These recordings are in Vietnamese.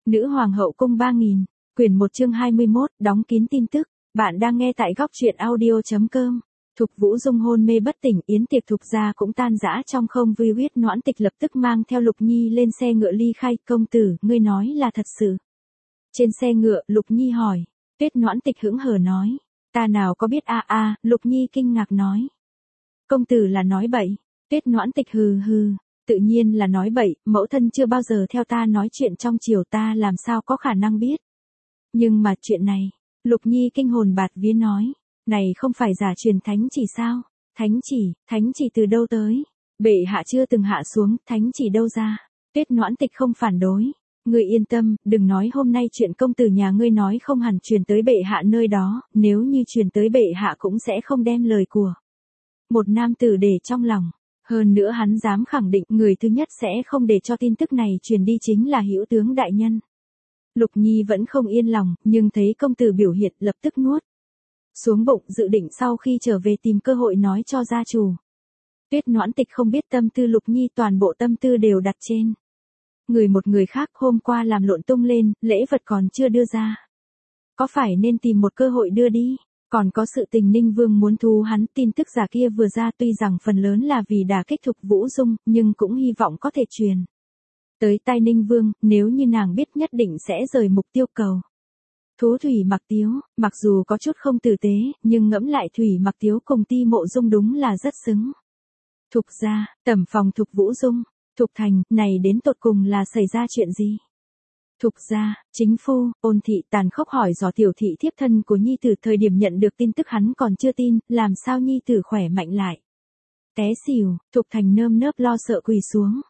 Nữ hoàng hậu cung 3000, quyển 1 chương 21, đóng kín tin tức. Bạn đang nghe tại góc truyện audio.com. Thục Vũ Dung hôn mê bất tỉnh, yến tiệc Thục gia cũng tan rã trong không vui. Huyết Noãn Tịch lập tức mang theo Lục Nhi lên xe ngựa ly khai. Công tử, ngươi nói là thật sự? Trên xe ngựa, Lục Nhi hỏi. Huyết Noãn Tịch hững hờ nói. Ta nào có biết Lục Nhi kinh ngạc nói. Công tử là nói bậy. Huyết Noãn Tịch hừ hừ. Tự nhiên là nói bậy, mẫu thân chưa bao giờ theo ta nói chuyện trong triều, ta làm sao có khả năng biết. Nhưng mà chuyện này, Lục Nhi kinh hồn bạt vía nói, này không phải giả truyền thánh chỉ sao? Thánh chỉ từ đâu tới? Bệ hạ chưa từng hạ xuống, thánh chỉ đâu ra? Tuyết Noãn Tịch không phản đối. Ngươi yên tâm, đừng nói hôm nay chuyện công tử nhà ngươi nói không hẳn truyền tới bệ hạ nơi đó, nếu như truyền tới bệ hạ cũng sẽ không đem lời của một nam tử để trong lòng. Hơn nữa hắn dám khẳng định người thứ nhất sẽ không để cho tin tức này truyền đi chính là Hữu tướng đại nhân. Lục Nhi vẫn không yên lòng, nhưng thấy công tử biểu hiện lập tức nuốt xuống bụng, dự định sau khi trở về tìm cơ hội nói cho gia chủ. Tuyết Noãn Tịch không biết tâm tư Lục Nhi, toàn bộ tâm tư đều đặt trên một người khác. Hôm qua làm lộn tung lên, lễ vật còn chưa đưa ra, có phải nên tìm một cơ hội đưa đi? Còn có sự tình Ninh Vương muốn thu hắn, tin tức giả kia vừa ra tuy rằng phần lớn là vì đả kích Thục Vũ Dung, nhưng cũng hy vọng có thể truyền tới tai Ninh Vương, nếu như nàng biết nhất định sẽ rời mục tiêu cầu. Thú Thủy Mặc Tiếu, mặc dù có chút không tử tế, nhưng ngẫm lại Thủy Mặc Tiếu cùng Ti Mộ Dung đúng là rất xứng. Thục gia, tẩm phòng Thục Vũ Dung, Thục Thành, này đến tột cùng là xảy ra chuyện gì? Thục gia, chính phu, Ôn thị tàn khốc hỏi dò tiểu thị thiếp thân của nhi tử. Thời điểm nhận được tin tức hắn còn chưa tin, làm sao nhi tử khỏe mạnh lại té xỉu. Thục Thành nơm nớp lo sợ quỳ xuống.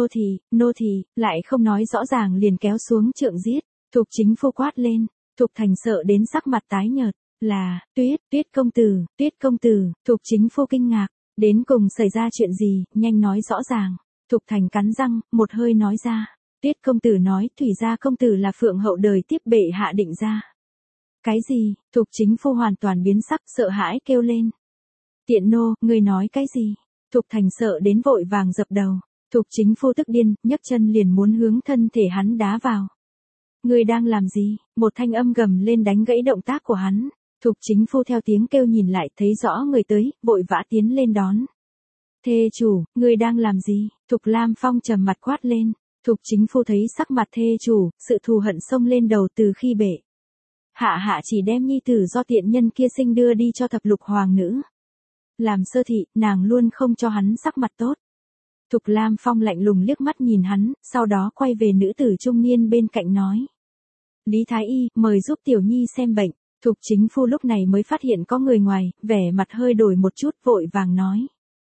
Nô thì, lại không nói rõ ràng liền kéo xuống trượng giết. Thục chính phu quát lên. Thục Thành sợ đến sắc mặt tái nhợt. Là, Tuyết công tử. Thục chính phu kinh ngạc. Đến cùng xảy ra chuyện gì, nhanh nói rõ ràng. Thục Thành cắn răng, một hơi nói ra. Tuyết công tử nói, Thủy gia công tử là phượng hậu đời tiếp bệ hạ định ra. Cái gì? Thục chính phu hoàn toàn biến sắc, sợ hãi kêu lên. Tiện nô, ngươi nói cái gì? Thục Thành sợ đến vội vàng dập đầu. Thục chính phu tức điên, nhấc chân liền muốn hướng thân thể hắn đá vào. Ngươi đang làm gì? Một thanh âm gầm lên đánh gãy động tác của hắn. Thục chính phu theo tiếng kêu nhìn lại, thấy rõ người tới, vội vã tiến lên đón. Thê chủ, ngươi đang làm gì? Thục Lam Phong trầm mặt quát lên. Thục chính phu thấy sắc mặt thê chủ, sự thù hận xông lên đầu từ khi bệ hạ chỉ đem nhi tử do tiện nhân kia sinh đưa đi cho thập lục hoàng nữ làm sơ thị, nàng luôn không cho hắn sắc mặt tốt. Thục Lam Phong lạnh lùng liếc mắt nhìn hắn, sau đó quay về nữ tử trung niên bên cạnh nói. Lý Thái Y, mời giúp tiểu nhi xem bệnh. Thục chính phu lúc này mới phát hiện có người ngoài, vẻ mặt hơi đổi một chút, vội vàng nói.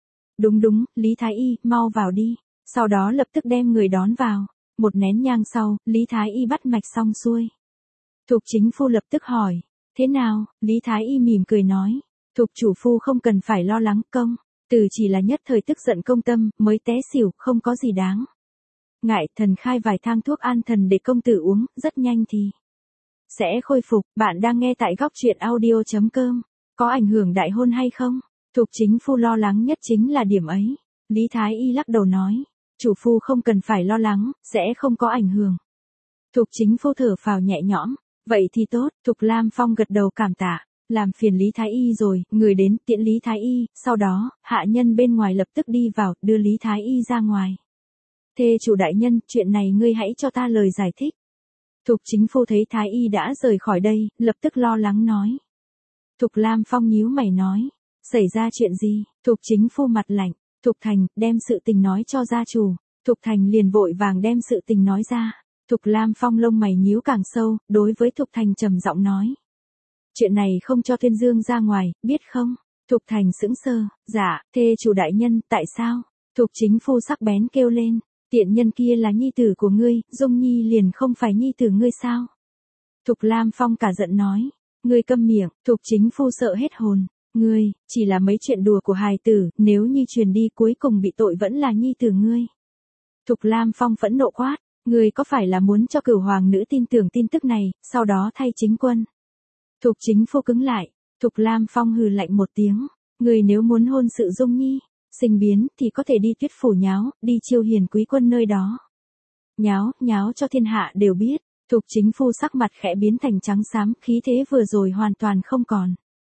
Đúng, Lý Thái Y, mau vào đi. Sau đó lập tức đem người đón vào. Một nén nhang sau, Lý Thái Y bắt mạch xong xuôi. Thục chính phu lập tức hỏi. Thế nào? Lý Thái Y mỉm cười nói. Thục chủ phu không cần phải lo lắng, công tử chỉ là nhất thời tức giận công tâm, mới té xỉu, không có gì đáng ngại. Thần khai vài thang thuốc an thần để công tử uống, rất nhanh thì sẽ khôi phục. Bạn đang nghe tại góc truyện audio.com. Có ảnh hưởng đại hôn hay không? Thục chính phu lo lắng nhất chính là điểm ấy. Lý Thái Y lắc đầu nói. Chủ phu không cần phải lo lắng, sẽ không có ảnh hưởng. Thục chính phu thở phào nhẹ nhõm. Vậy thì tốt. Thục Lam Phong gật đầu cảm tạ. Làm phiền Lý Thái Y rồi, người đến tiễn Lý Thái Y. Sau đó, hạ nhân bên ngoài lập tức đi vào, đưa Lý Thái Y ra ngoài. Thê chủ đại nhân, chuyện này ngươi hãy cho ta lời giải thích. Thục chính phu thấy Thái Y đã rời khỏi đây, lập tức lo lắng nói. Thục Lam Phong nhíu mày nói. Xảy ra chuyện gì? Thục chính phu mặt lạnh. Thục Thành, đem sự tình nói cho gia chủ. Thục Thành liền vội vàng đem sự tình nói ra. Thục Lam Phong lông mày nhíu càng sâu, đối với Thục Thành trầm giọng nói. Chuyện này không cho Thiên Dương ra ngoài, biết không? Thục Thành sững sờ. Dạ, thê chủ đại nhân, tại sao? Thục chính phu sắc bén kêu lên. Tiện nhân kia là nhi tử của ngươi, Dung Nhi liền không phải nhi tử ngươi sao? Thục Lam Phong cả giận nói. Ngươi câm miệng. Thục chính phu sợ hết hồn. Ngươi, chỉ là mấy chuyện đùa của hài tử, nếu như truyền đi cuối cùng bị tội vẫn là nhi tử ngươi. Thục Lam Phong phẫn nộ quát. Ngươi có phải là muốn cho cửu hoàng nữ tin tưởng tin tức này, sau đó thay chính quân? Thục chính phu cứng lại. Thục Lam Phong hừ lạnh một tiếng. Ngươi nếu muốn hôn sự Dung Nhi sinh biến thì có thể đi Tuyết phủ nháo, đi chiêu hiền quý quân nơi đó. Nháo cho thiên hạ đều biết. Thục Chính Phu sắc mặt khẽ biến thành trắng xám, khí thế vừa rồi hoàn toàn không còn.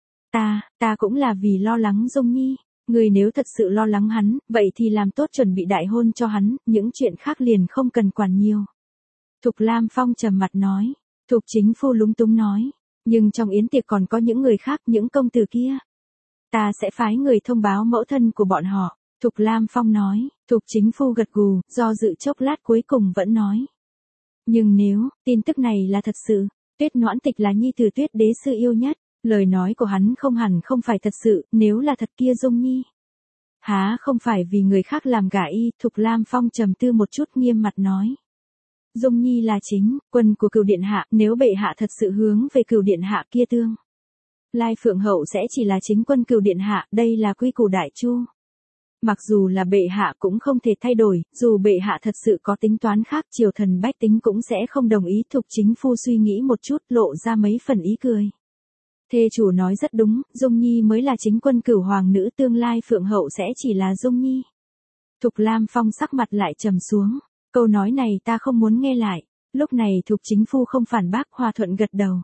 Ta cũng là vì lo lắng Dung Nhi. Người nếu thật sự lo lắng hắn, vậy thì làm tốt chuẩn bị đại hôn cho hắn, những chuyện khác liền không cần quản nhiều. Thục Lam Phong trầm mặt nói. Thục Chính Phu lúng túng nói. Nhưng trong yến tiệc còn có những người khác, những công tử kia. Ta sẽ phái người thông báo mẫu thân của bọn họ. Thục Lam Phong nói. Thục Chính Phu gật gù, do dự chốc lát cuối cùng vẫn nói. Nhưng nếu, tin tức này là thật sự, Tuyết Noãn Tịch là nhi tử Tuyết đế sư yêu nhất, lời nói của hắn không hẳn không phải thật sự, nếu là thật kia Dung Nhi. Há không phải vì người khác làm gả y, Thục Lam Phong trầm tư một chút nghiêm mặt nói. Dung Nhi là chính, quân của Cửu Điện Hạ, nếu bệ hạ thật sự hướng về Cửu Điện Hạ kia tương. Lai Phượng Hậu sẽ chỉ là chính quân Cửu Điện Hạ, đây là quy củ đại chu. Mặc dù là bệ hạ cũng không thể thay đổi, dù bệ hạ thật sự có tính toán khác, triều thần bách tính cũng sẽ không đồng ý. Thục Chính Phu suy nghĩ một chút, lộ ra mấy phần ý cười. Thê chủ nói rất đúng, Dung Nhi mới là chính quân Cửu hoàng nữ, tương lai Phượng Hậu sẽ chỉ là Dung Nhi. Thục Lam Phong sắc mặt lại trầm xuống, câu nói này ta không muốn nghe lại. Lúc này Thục Chính Phu không phản bác, hòa thuận gật đầu.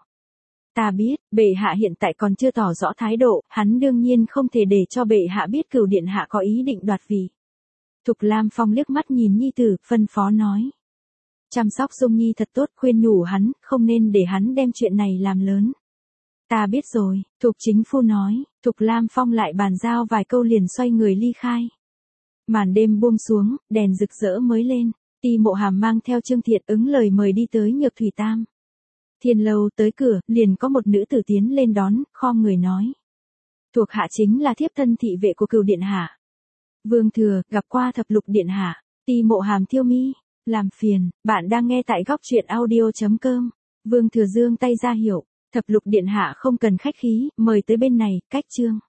Ta biết, bệ hạ hiện tại còn chưa tỏ rõ thái độ, hắn đương nhiên không thể để cho bệ hạ biết Cửu Điện Hạ có ý định đoạt vị. Thục Lam Phong liếc mắt nhìn nhi tử, phân phó nói. Chăm sóc Dung Nhi thật tốt, khuyên nhủ hắn, không nên để hắn đem chuyện này làm lớn. Ta biết rồi, Thục Chính Phu nói. Thục Lam Phong lại bàn giao vài câu liền xoay người ly khai. Màn đêm buông xuống, đèn rực rỡ mới lên, Ti Mộ Hàm mang theo Trương Thiệt ứng lời mời đi tới Nhược Thủy Tam. Thiên lâu tới cửa, liền có một nữ tử tiến lên đón, khom người nói. Thuộc hạ chính là thiếp thân thị vệ của Cửu Điện Hạ. Vương thừa, gặp qua Thập Lục Điện Hạ. Ti Mộ Hàm thiêu mi, làm phiền, bạn đang nghe tại góc truyện audio.com. Vương thừa giương tay ra hiệu, Thập Lục Điện Hạ không cần khách khí, mời tới bên này, cách chương.